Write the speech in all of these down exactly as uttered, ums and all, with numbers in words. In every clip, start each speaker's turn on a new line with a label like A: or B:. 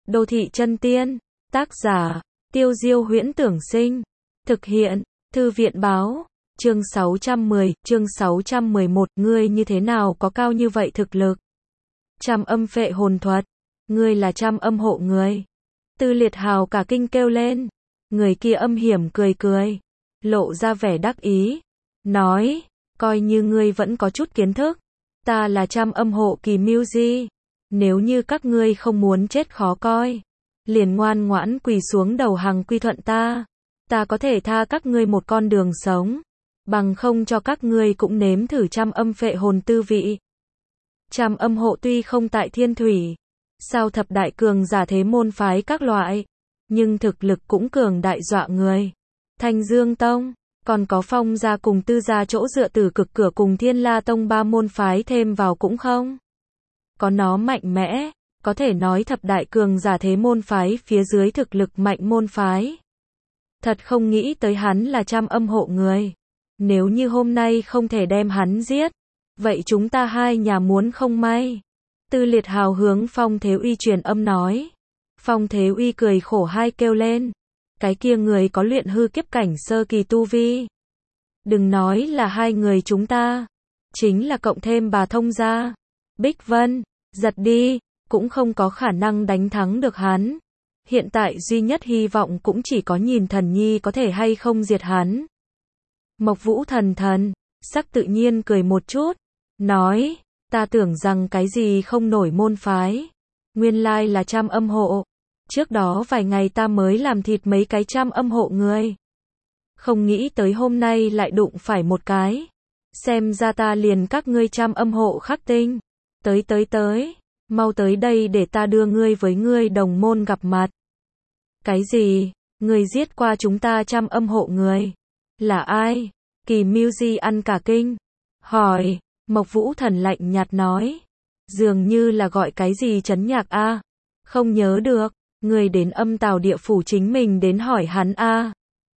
A: Đô thị chân tiên, tác giả, Tiêu Diêu Huyễn Tưởng Sinh, thực hiện, Thư viện Báo, chương sáu trăm mười, chương sáu trăm mười một, ngươi như thế nào có cao như vậy thực lực? Trăm âm phệ hồn thuật, ngươi là trăm âm hộ người. Tư Liệt Hào cả kinh kêu lên, người kia âm hiểm cười cười, lộ ra vẻ đắc ý, nói, coi như ngươi vẫn có chút kiến thức, ta là trăm âm hộ kỳ Mưu Di, nếu như các ngươi không muốn chết khó coi, liền ngoan ngoãn quỳ xuống đầu hàng quy thuận ta, ta có thể tha các ngươi một con đường sống, bằng không cho các ngươi cũng nếm thử trăm âm phệ hồn tư vị. Trăm âm hộ tuy không tại thiên thủy, sao thập đại cường giả thế môn phái các loại, nhưng thực lực cũng cường đại dọa người. Thanh Dương Tông, còn có Phong gia cùng Tư gia chỗ dựa Tử Cực cửa cùng Thiên La Tông ba môn phái thêm vào cũng không. Có nó mạnh mẽ, có thể nói thập đại cường giả thế môn phái phía dưới thực lực mạnh môn phái. Thật không nghĩ tới hắn là trăm âm hộ người. Nếu như hôm nay không thể đem hắn giết, vậy chúng ta hai nhà muốn không may. Tư Liệt Hào hướng Phong Thế Uy truyền âm nói. Phong Thế Uy cười khổ hai kêu lên. Cái kia người có luyện hư kiếp cảnh sơ kỳ tu vi. Đừng nói là hai người chúng ta. Chính là cộng thêm bà thông gia. Bích Vân, giật đi, cũng không có khả năng đánh thắng được hắn. Hiện tại duy nhất hy vọng cũng chỉ có nhìn thần nhi có thể hay không diệt hắn. Mộc Vũ thần thần, sắc tự nhiên cười một chút. Nói, ta tưởng rằng cái gì không nổi môn phái. Nguyên lai là trăm âm hộ. Trước đó vài ngày ta mới làm thịt mấy cái trăm âm hộ người. Không nghĩ tới hôm nay lại đụng phải một cái. Xem ra ta liền các ngươi trăm âm hộ khắc tinh. Tới tới tới, mau tới đây để ta đưa ngươi với ngươi đồng môn gặp mặt. Cái gì? Ngươi giết qua chúng ta trăm âm hộ người? Là ai? Kỳ Mưu Di ăn cả kinh. Hỏi, Mộc Vũ thần lạnh nhạt nói. Dường như là gọi cái gì trấn nhạc a? Không nhớ được, ngươi đến âm tào địa phủ chính mình đến hỏi hắn a.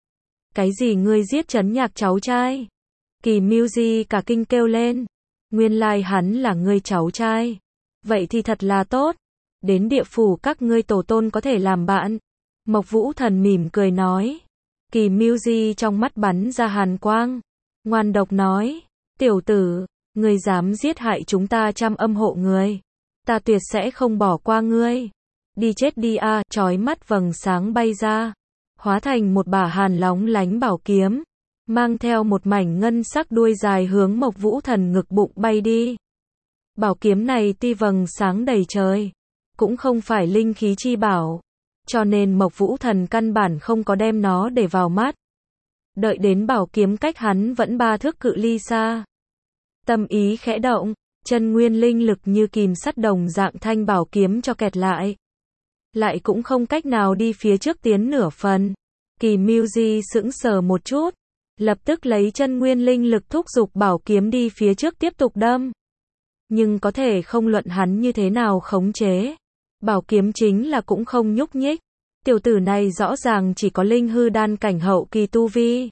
A: Cái gì ngươi giết trấn nhạc cháu trai? Kỳ Mưu Di cả kinh kêu lên. Nguyên lai hắn là ngươi cháu trai. Vậy thì thật là tốt. Đến địa phủ các ngươi tổ tôn có thể làm bạn. Mộc Vũ thần mỉm cười nói. Kỳ Mưu Di trong mắt bắn ra hàn quang. Ngoan độc nói. Tiểu tử, ngươi dám giết hại chúng ta trăm âm hộ người. Ta tuyệt sẽ không bỏ qua ngươi. Đi chết đi a, à, chói mắt vầng sáng bay ra. Hóa thành một bả hàn lóng lánh bảo kiếm. Mang theo một mảnh ngân sắc đuôi dài hướng Mộc Vũ thần ngực bụng bay đi. Bảo kiếm này tuy vầng sáng đầy trời, cũng không phải linh khí chi bảo, cho nên Mộc Vũ thần căn bản không có đem nó để vào mắt. Đợi đến bảo kiếm cách hắn vẫn ba thước cự ly xa. Tâm ý khẽ động, chân nguyên linh lực như kìm sắt đồng dạng thanh bảo kiếm cho kẹt lại. Lại cũng không cách nào đi phía trước tiến nửa phần. Kỳ Mưu Di sững sờ một chút. Lập tức lấy chân nguyên linh lực thúc giục bảo kiếm đi phía trước tiếp tục đâm. Nhưng có thể không luận hắn như thế nào khống chế. Bảo kiếm chính là cũng không nhúc nhích. Tiểu tử này rõ ràng chỉ có linh hư đan cảnh hậu kỳ tu vi.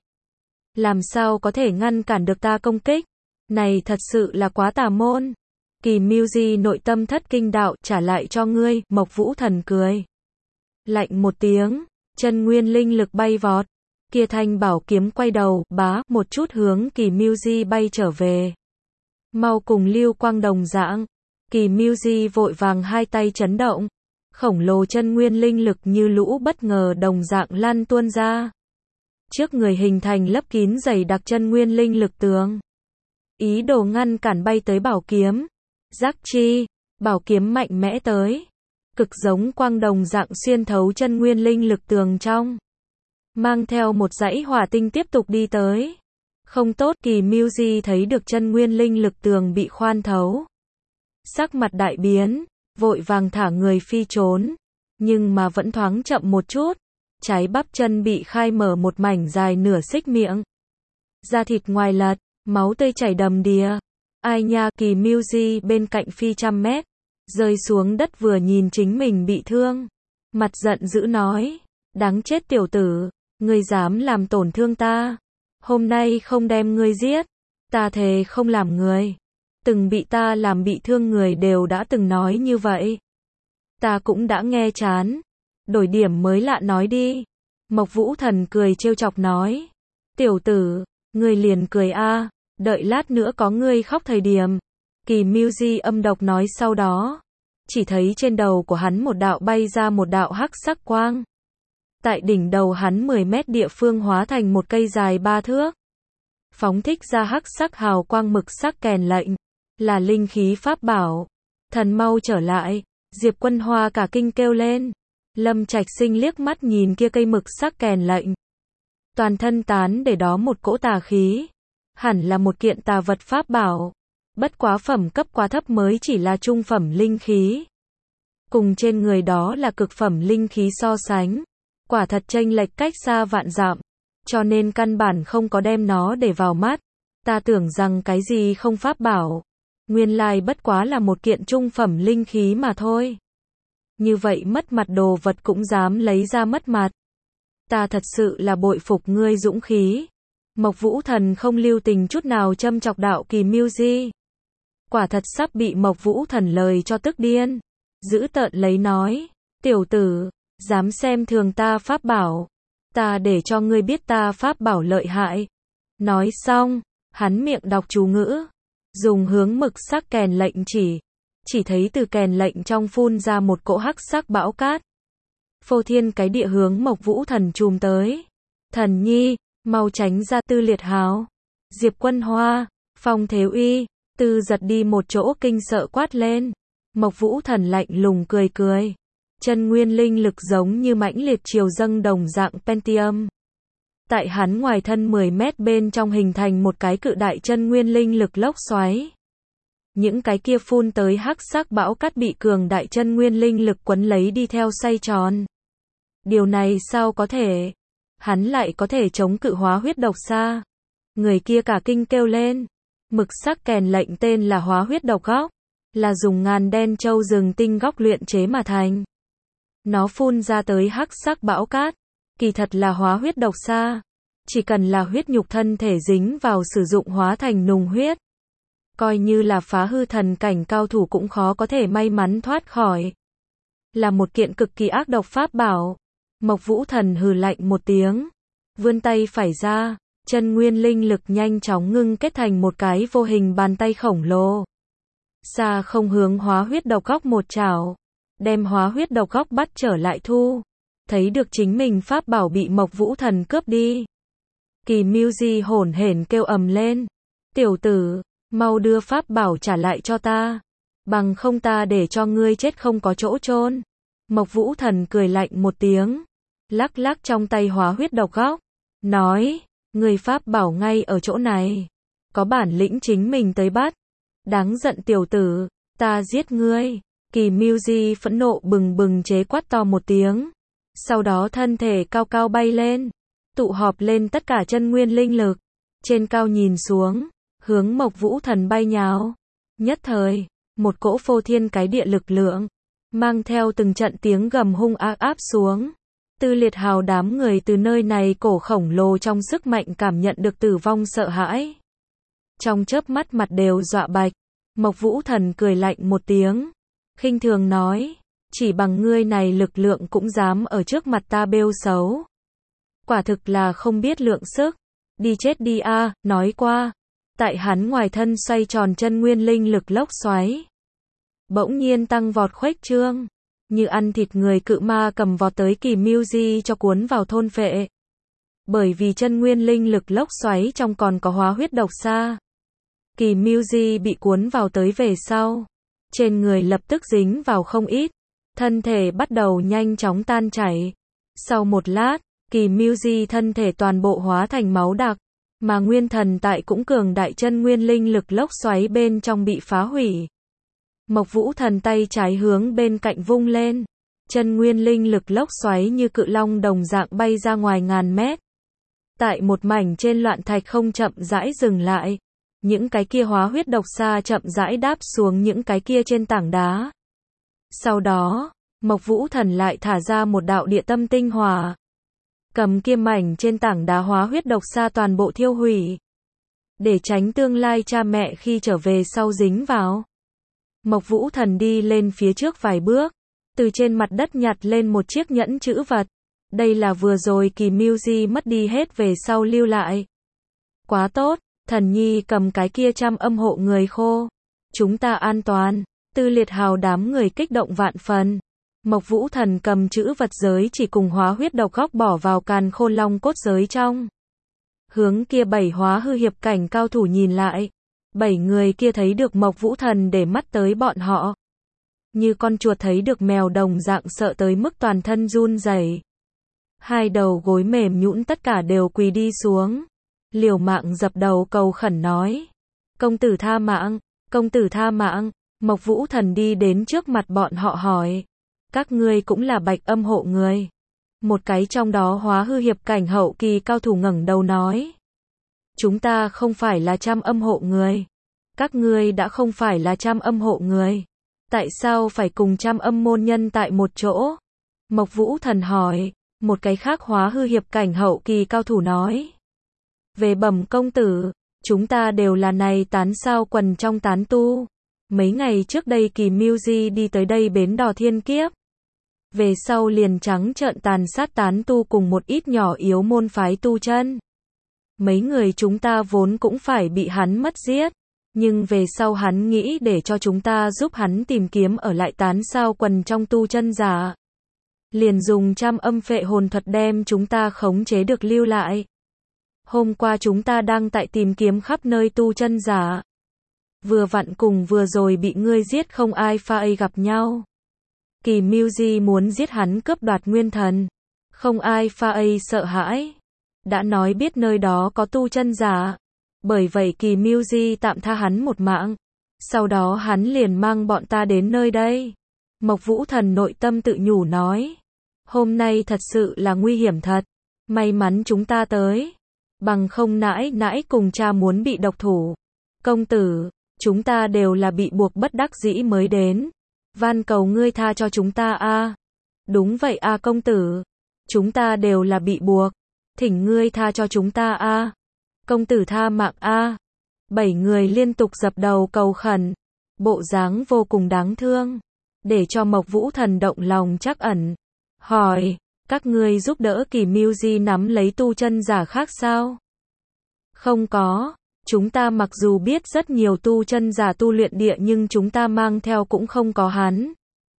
A: Làm sao có thể ngăn cản được ta công kích? Này thật sự là quá tà môn. Kỳ Mưu Di nội tâm thất kinh đạo trả lại cho ngươi, Mộc Vũ thần cười. Lạnh một tiếng, chân nguyên linh lực bay vọt. Kia thanh bảo kiếm quay đầu, bá, một chút hướng Kỳ Mưu Di bay trở về. Mau cùng lưu quang đồng dạng. Kỳ Mưu Di vội vàng hai tay chấn động. Khổng lồ chân nguyên linh lực như lũ bất ngờ đồng dạng lan tuôn ra. Trước người hình thành lấp kín dày đặc chân nguyên linh lực tường. Ý đồ ngăn cản bay tới bảo kiếm. Giác chi, bảo kiếm mạnh mẽ tới. Cực giống quang đồng dạng xuyên thấu chân nguyên linh lực tường trong. Mang theo một dãy hỏa tinh tiếp tục đi tới. Không tốt, Kỳ Mưu Di thấy được chân nguyên linh lực tường bị khoan thấu. Sắc mặt đại biến, vội vàng thả người phi trốn. Nhưng mà vẫn thoáng chậm một chút. Trái bắp chân bị khai mở một mảnh dài nửa xích miệng. Da thịt ngoài lật, máu tươi chảy đầm đìa. Ai nha, Kỳ Mưu Di bên cạnh phi trăm mét. Rơi xuống đất vừa nhìn chính mình bị thương. Mặt giận dữ nói. Đáng chết tiểu tử. Ngươi dám làm tổn thương ta. Hôm nay không đem ngươi giết. Ta thề không làm người. Từng bị ta làm bị thương người đều đã từng nói như vậy. Ta cũng đã nghe chán. Đổi điểm mới lạ nói đi. Mộc Vũ Thần cười trêu chọc nói. Tiểu tử, ngươi liền cười a, đợi lát nữa có ngươi khóc thời điểm. Kỳ Mưu âm độc nói sau đó. Chỉ thấy trên đầu của hắn một đạo bay ra một đạo hắc sắc quang. Tại đỉnh đầu hắn mười mét địa phương hóa thành một cây dài ba thước. Phóng thích ra hắc sắc hào quang mực sắc kèn lệnh. Là linh khí pháp bảo. Thần mau trở lại. Diệp Quân Hoa cả kinh kêu lên. Lâm Trạch Sinh liếc mắt nhìn kia cây mực sắc kèn lệnh. Toàn thân tán để đó một cỗ tà khí. Hẳn là một kiện tà vật pháp bảo. Bất quá phẩm cấp quá thấp mới chỉ là trung phẩm linh khí. Cùng trên người đó là cực phẩm linh khí so sánh. Quả thật chênh lệch cách xa vạn dặm. Cho nên căn bản không có đem nó để vào mắt. Ta tưởng rằng cái gì không pháp bảo. Nguyên lai bất quá là một kiện trung phẩm linh khí mà thôi. Như vậy mất mặt đồ vật cũng dám lấy ra mất mặt. Ta thật sự là bội phục ngươi dũng khí. Mộc Vũ Thần không lưu tình chút nào châm chọc đạo Kỳ Mưu Di. Quả thật sắp bị Mộc Vũ Thần lời cho tức điên. Giữ tợn lấy nói. Tiểu tử, dám xem thường ta pháp bảo. Ta để cho ngươi biết ta pháp bảo lợi hại. Nói xong, hắn miệng đọc chú ngữ. Dùng hướng mực sắc kèn lệnh chỉ. Chỉ thấy từ kèn lệnh trong phun ra một cỗ hắc sắc bão cát. Phô thiên cái địa hướng Mộc Vũ Thần chùm tới. Thần nhi, mau tránh ra. Tư Liệt Hào, Diệp Quân Hoa, Phong Thế Uy, Tư Giật đi một chỗ kinh sợ quát lên. Mộc Vũ Thần lạnh lùng cười cười. Chân nguyên linh lực giống như mãnh liệt triều dâng đồng dạng Pentium. Tại hắn ngoài thân mười mét bên trong hình thành một cái cự đại chân nguyên linh lực lốc xoáy. Những cái kia phun tới hắc sắc bão cát bị cường đại chân nguyên linh lực quấn lấy đi theo xoay tròn. Điều này sao có thể? Hắn lại có thể chống cự hóa huyết độc xa. Người kia cả kinh kêu lên. Mực sắc kèn lệnh tên là hóa huyết độc góc. Là dùng ngàn đen châu rừng tinh góc luyện chế mà thành. Nó phun ra tới hắc sắc bão cát. Kỳ thật là hóa huyết độc xa. Chỉ cần là huyết nhục thân thể dính vào sử dụng hóa thành nùng huyết. Coi như là phá hư thần cảnh cao thủ cũng khó có thể may mắn thoát khỏi. Là một kiện cực kỳ ác độc pháp bảo. Mộc Vũ Thần hừ lạnh một tiếng. Vươn tay phải ra. Chân nguyên linh lực nhanh chóng ngưng kết thành một cái vô hình bàn tay khổng lồ. Xa không hướng hóa huyết độc góc một chảo. Đem hóa huyết độc góc bắt trở lại thu. Thấy được chính mình pháp bảo bị Mộc Vũ Thần cướp đi. Kỳ Mưu Di hổn hển kêu ầm lên. Tiểu tử, mau đưa pháp bảo trả lại cho ta. Bằng không ta để cho ngươi chết không có chỗ chôn. Mộc Vũ Thần cười lạnh một tiếng. Lắc lắc trong tay hóa huyết độc góc. Nói, ngươi pháp bảo ngay ở chỗ này. Có bản lĩnh chính mình tới bắt. Đáng giận tiểu tử, ta giết ngươi. Kỳ Mưu Di phẫn nộ bừng bừng chế quát to một tiếng. Sau đó thân thể cao cao bay lên. Tụ họp lên tất cả chân nguyên linh lực. Trên cao nhìn xuống. Hướng Mộc Vũ Thần bay nhào. Nhất thời, một cỗ phô thiên cái địa lực lượng. Mang theo từng trận tiếng gầm hung ác áp xuống. Tư Liệt Hào đám người từ nơi này cổ khổng lồ trong sức mạnh cảm nhận được tử vong sợ hãi. Trong chớp mắt mặt đều dọa bạch. Mộc Vũ Thần cười lạnh một tiếng. Khinh thường nói. Chỉ bằng ngươi này lực lượng cũng dám ở trước mặt ta bêu xấu. Quả thực là không biết lượng sức. Đi chết đi a, à, nói qua. Tại hắn ngoài thân xoay tròn chân nguyên linh lực lốc xoáy. Bỗng nhiên tăng vọt khuếch trương. Như ăn thịt người cự ma cầm vọt tới Kỳ Mưu Di cho cuốn vào thôn phệ. Bởi vì chân nguyên linh lực lốc xoáy trong còn có hóa huyết độc xa. Kỳ Mưu Di bị cuốn vào tới về sau. Trên người lập tức dính vào không ít. Thân thể bắt đầu nhanh chóng tan chảy. Sau một lát, Kỳ Mưu Di thân thể toàn bộ hóa thành máu đặc. Mà nguyên thần tại cũng cường đại chân nguyên linh lực lốc xoáy bên trong bị phá hủy. Mộc Vũ Thần tay trái hướng bên cạnh vung lên. Chân nguyên linh lực lốc xoáy như cự long đồng dạng bay ra ngoài ngàn mét. Tại một mảnh trên loạn thạch không chậm rãi dừng lại. Những cái kia hóa huyết độc xa chậm rãi đáp xuống những cái kia trên tảng đá. Sau đó, Mộc Vũ Thần lại thả ra một đạo địa tâm tinh hỏa. Cầm kia mảnh trên tảng đá hóa huyết độc xa toàn bộ thiêu hủy. Để tránh tương lai cha mẹ khi trở về sau dính vào. Mộc Vũ Thần đi lên phía trước vài bước. từ trên mặt đất nhặt lên một chiếc nhẫn chữ vật. Đây là vừa rồi Kỳ Mưu Di mất đi hết về sau lưu lại. Quá tốt, thần nhi cầm cái kia trăm âm hộ người khô. Chúng ta an toàn. Tư Liệt Hào đám người kích động vạn phần. Mộc Vũ Thần cầm chữ vật giới chỉ cùng hóa huyết độc góc bỏ vào Càn Khôn Long cốt giới trong. Hướng kia bảy hóa hư hiệp cảnh cao thủ nhìn lại. Bảy người kia thấy được Mộc Vũ Thần để mắt tới bọn họ. Như con chuột thấy được mèo đồng dạng sợ tới mức toàn thân run rẩy. Hai đầu gối mềm nhũn tất cả đều quỳ đi xuống. Liều mạng dập đầu cầu khẩn nói. Công tử tha mạng, công tử tha mạng. Mộc Vũ Thần đi đến trước mặt bọn họ hỏi. Các ngươi cũng là Bạch Âm hộ người. Một cái trong đó hóa hư hiệp cảnh hậu kỳ cao thủ ngẩng đầu nói. Chúng ta không phải là trăm âm hộ người. Các ngươi đã không phải là trăm âm hộ người. Tại sao phải cùng trăm âm môn nhân tại một chỗ? Mộc Vũ Thần hỏi. Một cái khác hóa hư hiệp cảnh hậu kỳ cao thủ nói. Về bẩm công tử, chúng ta đều là này tán sao quần trong tán tu. Mấy ngày trước đây Kỳ Mưu Di đi tới đây bến đò thiên kiếp. Về sau liền trắng trợn tàn sát tán tu cùng một ít nhỏ yếu môn phái tu chân. Mấy người chúng ta vốn cũng phải bị hắn mất giết. Nhưng về sau hắn nghĩ để cho chúng ta giúp hắn tìm kiếm ở lại tán sao quần trong tu chân giả. Liền dùng trăm âm phệ hồn thuật đem chúng ta khống chế được lưu lại. Hôm qua chúng ta đang tại tìm kiếm khắp nơi tu chân giả. Vừa vặn cùng vừa rồi bị ngươi giết không ai pha ấy gặp nhau. Kỳ Mưu Di muốn giết hắn cướp đoạt nguyên thần. Không ai pha ấy sợ hãi. Đã nói biết nơi đó có tu chân giả. Bởi vậy Kỳ Mưu Di tạm tha hắn một mạng. Sau đó hắn liền mang bọn ta đến nơi đây. Mộc Vũ Thần nội tâm tự nhủ nói. Hôm nay thật sự là nguy hiểm thật. May mắn chúng ta tới. Bằng không nãi nãi cùng cha muốn bị độc thủ. Công tử, chúng ta đều là bị buộc bất đắc dĩ mới đến. Van cầu ngươi tha cho chúng ta a. Đúng vậy a công tử. Chúng ta đều là bị buộc. Thỉnh ngươi tha cho chúng ta a. Công tử tha mạng a. Bảy người liên tục dập đầu cầu khẩn. Bộ dáng vô cùng đáng thương. Để cho Mộc Vũ Thần động lòng trắc ẩn. Hỏi, các ngươi giúp đỡ Kỳ Mưu Di nắm lấy tu chân giả khác sao? Không có. Chúng ta mặc dù biết rất nhiều tu chân giả tu luyện địa nhưng chúng ta mang theo cũng không có hắn.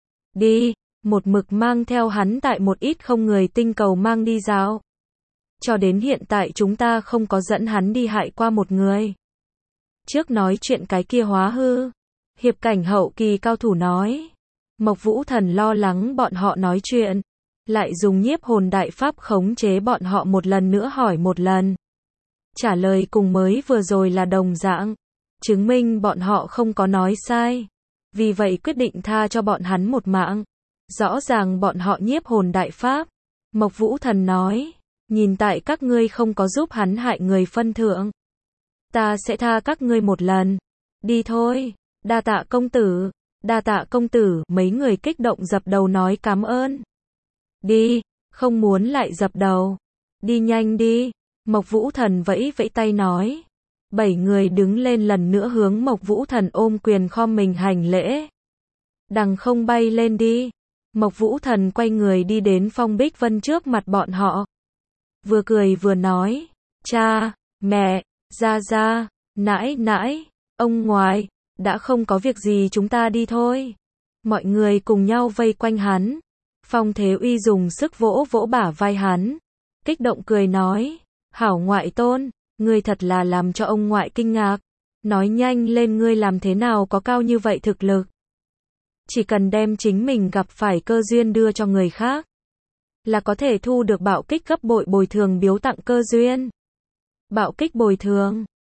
A: Đi, một mực mang theo hắn tại một ít không người tinh cầu mang đi dạo. Cho đến hiện tại chúng ta không có dẫn hắn đi hại qua một người. Trước nói chuyện cái kia hóa hư. Hiệp cảnh hậu kỳ cao thủ nói. Mộc Vũ Thần lo lắng bọn họ nói chuyện. Lại dùng nhiếp hồn đại pháp khống chế bọn họ một lần nữa hỏi một lần. Trả lời cùng mới vừa rồi là đồng dạng. Chứng minh bọn họ không có nói sai. Vì vậy quyết định tha cho bọn hắn một mạng. Rõ ràng bọn họ nhiếp hồn đại pháp. Mộc Vũ Thần nói. Nhìn tại các ngươi không có giúp hắn hại người phân thượng. Ta sẽ tha các ngươi một lần. Đi thôi. Đa tạ công tử. Đa tạ công tử. Mấy người kích động dập đầu nói cảm ơn. Đi. Không muốn lại dập đầu. Đi nhanh đi. Mộc Vũ Thần vẫy vẫy tay nói. Bảy người đứng lên lần nữa hướng Mộc Vũ Thần ôm quyền khom mình hành lễ. Đằng không bay lên đi. Mộc Vũ Thần quay người đi đến Phong Bích Vân trước mặt bọn họ. Vừa cười vừa nói. Cha, mẹ, gia gia, nãi nãi, ông ngoại, đã không có việc gì chúng ta đi thôi. Mọi người cùng nhau vây quanh hắn. Phong Thế Uy dùng sức vỗ vỗ bả vai hắn. Kích động cười nói. Hảo ngoại tôn, ngươi thật là làm cho ông ngoại kinh ngạc. Nói nhanh lên ngươi làm thế nào có cao như vậy thực lực. Chỉ cần đem chính mình gặp phải cơ duyên đưa cho người khác. Là có thể thu được bạo kích gấp bội bồi thường biếu tặng cơ duyên. Bạo kích bồi thường.